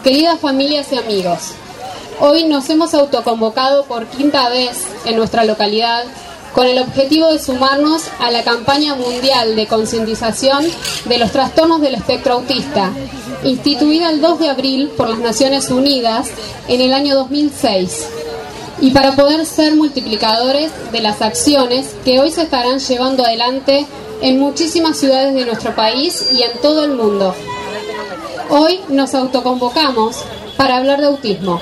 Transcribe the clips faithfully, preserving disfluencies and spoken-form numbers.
Queridas familias y amigos, hoy nos hemos autoconvocado por quinta vez en nuestra localidad con el objetivo de sumarnos a la campaña mundial de concientización de los trastornos del espectro autista, instituida el dos de abril por las Naciones Unidas en el año dos mil seis, y para poder ser multiplicadores de las acciones que hoy se estarán llevando adelante en muchísimas ciudades de nuestro país y en todo el mundo. Hoy nos autoconvocamos para hablar de autismo.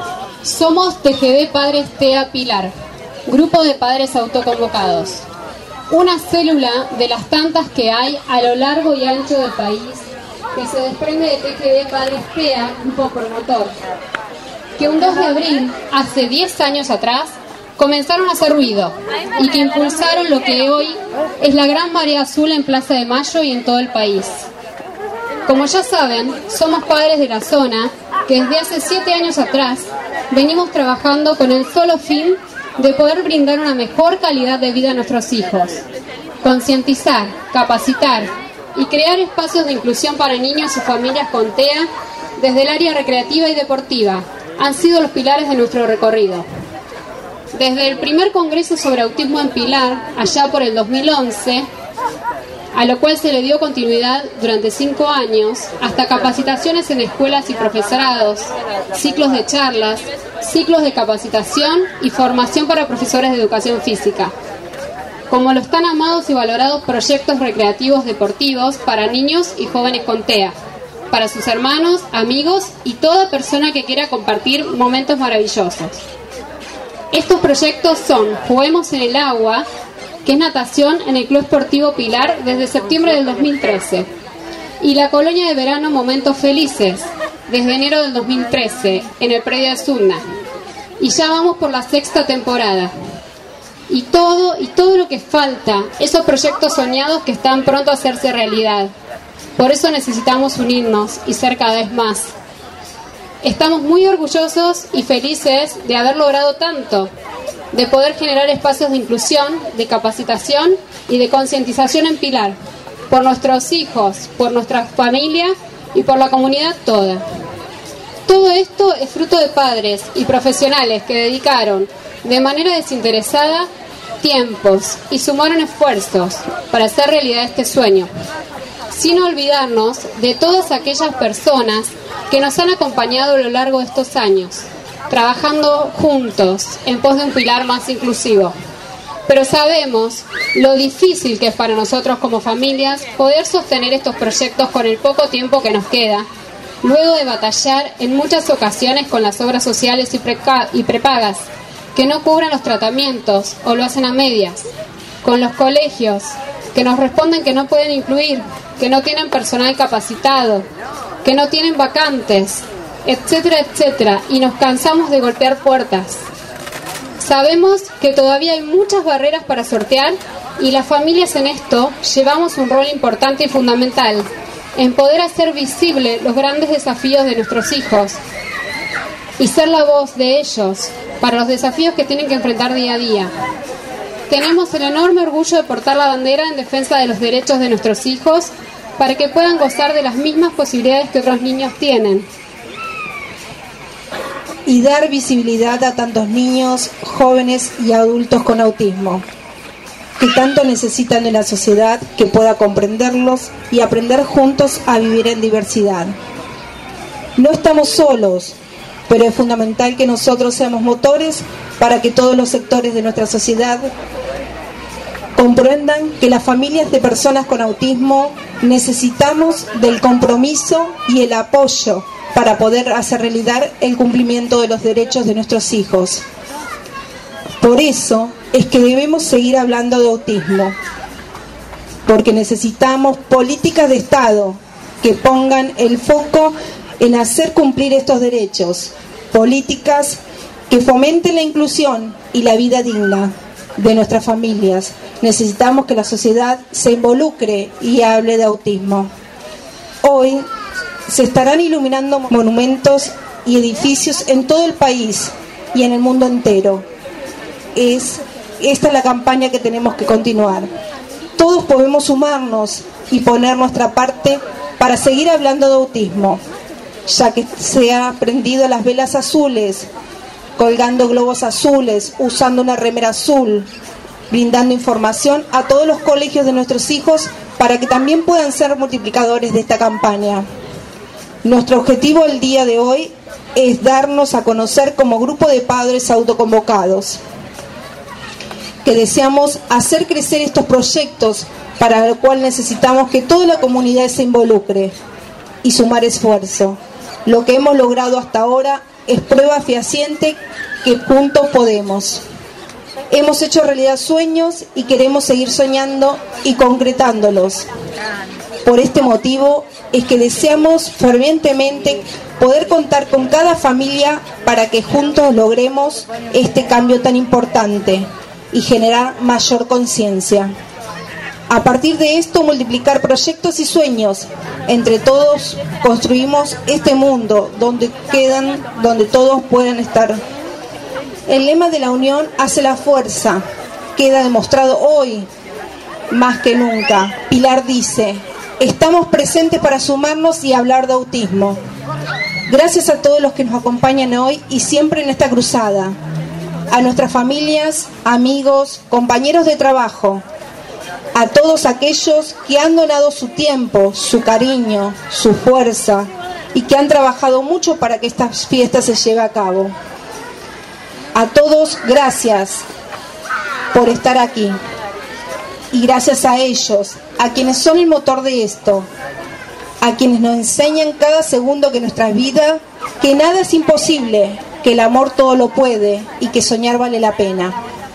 Somos T G D Padres T E A Pilar, grupo de padres autoconvocados, una célula de las tantas que hay a lo largo y ancho del país que se desprende de T G D Padres T E A, grupo promotor, que un dos de abril, hace diez años atrás, comenzaron a hacer ruido y que impulsaron lo que hoy es la gran marea azul en Plaza de Mayo y en todo el país. Como ya saben, somos padres de la zona que desde hace siete años atrás venimos trabajando con el solo fin de poder brindar una mejor calidad de vida a nuestros hijos, concientizar, capacitar y crear espacios de inclusión para niños y familias con T E A desde el área recreativa y deportiva. Han sido los pilares de nuestro recorrido. Desde el primer Congreso sobre Autismo en Pilar, allá por el dos mil once, a lo cual se le dio continuidad durante cinco años, hasta capacitaciones en escuelas y profesorados, ciclos de charlas, ciclos de capacitación y formación para profesores de educación física, como los tan amados y valorados proyectos recreativos deportivos para niños y jóvenes con T E A, para sus hermanos, amigos y toda persona que quiera compartir momentos maravillosos. Estos proyectos son Juguemos en el Agua, que es natación en el Club Esportivo Pilar desde septiembre del dos mil trece, y la colonia de verano Momentos Felices, desde enero del dos mil trece, en el predio de Zunda. Y ya vamos por la sexta temporada. Y todo, y todo lo que falta, esos proyectos soñados que están pronto a hacerse realidad. Por eso necesitamos unirnos y ser cada vez más. Estamos muy orgullosos y felices de haber logrado tanto, de poder generar espacios de inclusión, de capacitación y de concientización en Pilar, por nuestros hijos, por nuestra familia y por la comunidad toda. Todo esto es fruto de padres y profesionales que dedicaron de manera desinteresada tiempos y sumaron esfuerzos para hacer realidad este sueño, sin olvidarnos de todas aquellas personas que nos han acompañado a lo largo de estos años, trabajando juntos en pos de un Pilar más inclusivo. Pero sabemos lo difícil que es para nosotros como familias poder sostener estos proyectos con el poco tiempo que nos queda, luego de batallar en muchas ocasiones con las obras sociales y, preca- y prepagas que no cubran los tratamientos o lo hacen a medias, con los colegios que nos responden que no pueden incluir, que no tienen personal capacitado, que no tienen vacantes, etcétera, etcétera, y nos cansamos de golpear puertas. Sabemos que todavía hay muchas barreras para sortear y las familias en esto llevamos un rol importante y fundamental en poder hacer visible los grandes desafíos de nuestros hijos y ser la voz de ellos para los desafíos que tienen que enfrentar día a día. Tenemos el enorme orgullo de portar la bandera en defensa de los derechos de nuestros hijos para que puedan gozar de las mismas posibilidades que otros niños tienen. Y dar visibilidad a tantos niños, jóvenes y adultos con autismo, que tanto necesitan de la sociedad que pueda comprenderlos y aprender juntos a vivir en diversidad. No estamos solos, pero es fundamental que nosotros seamos motores para que todos los sectores de nuestra sociedad comprendan que las familias de personas con autismo necesitamos del compromiso y el apoyo para poder hacer realidad el cumplimiento de los derechos de nuestros hijos. Por eso es que debemos seguir hablando de autismo, porque necesitamos políticas de Estado que pongan el foco en hacer cumplir estos derechos, políticas que fomenten la inclusión y la vida digna de nuestras familias. Necesitamos que la sociedad se involucre y hable de autismo. Hoy se estarán iluminando monumentos y edificios en todo el país y en el mundo entero. Es, esta es la campaña que tenemos que continuar. Todos podemos sumarnos y poner nuestra parte para seguir hablando de autismo. ya que se han prendido las velas azules, colgando globos azules, usando una remera azul, brindando información a todos los colegios de nuestros hijos para que también puedan ser multiplicadores de esta campaña. Nuestro objetivo el día de hoy es darnos a conocer como grupo de padres autoconvocados, que deseamos hacer crecer estos proyectos, para lo cual necesitamos que toda la comunidad se involucre y sumar esfuerzo. Lo que hemos logrado hasta ahora es prueba fehaciente que juntos podemos. Hemos hecho realidad sueños y queremos seguir soñando y concretándolos. Por este motivo es que deseamos fervientemente poder contar con cada familia para que juntos logremos este cambio tan importante y generar mayor conciencia. A partir de esto, multiplicar proyectos y sueños. Entre todos construimos este mundo donde quedan, donde todos puedan estar. El lema de la unión hace la fuerza. Queda demostrado hoy más que nunca. Pilar dice: estamos presentes para sumarnos y hablar de autismo. Gracias a todos los que nos acompañan hoy y siempre en esta cruzada. A nuestras familias, amigos, compañeros de trabajo. A todos aquellos que han donado su tiempo, su cariño, su fuerza y que han trabajado mucho para que esta fiesta se lleve a cabo. A todos, gracias por estar aquí. Y gracias a ellos, a quienes son el motor de esto, a quienes nos enseñan cada segundo de nuestra vida que nada es imposible, que el amor todo lo puede y que soñar vale la pena.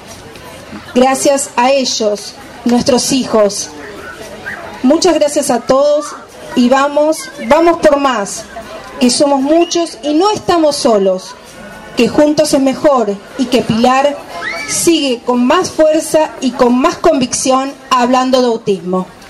Gracias a ellos, nuestros hijos. Muchas gracias a todos y vamos, vamos por más, que somos muchos y no estamos solos, que juntos es mejor y que Pilar sigue con más fuerza y con más convicción hablando de autismo.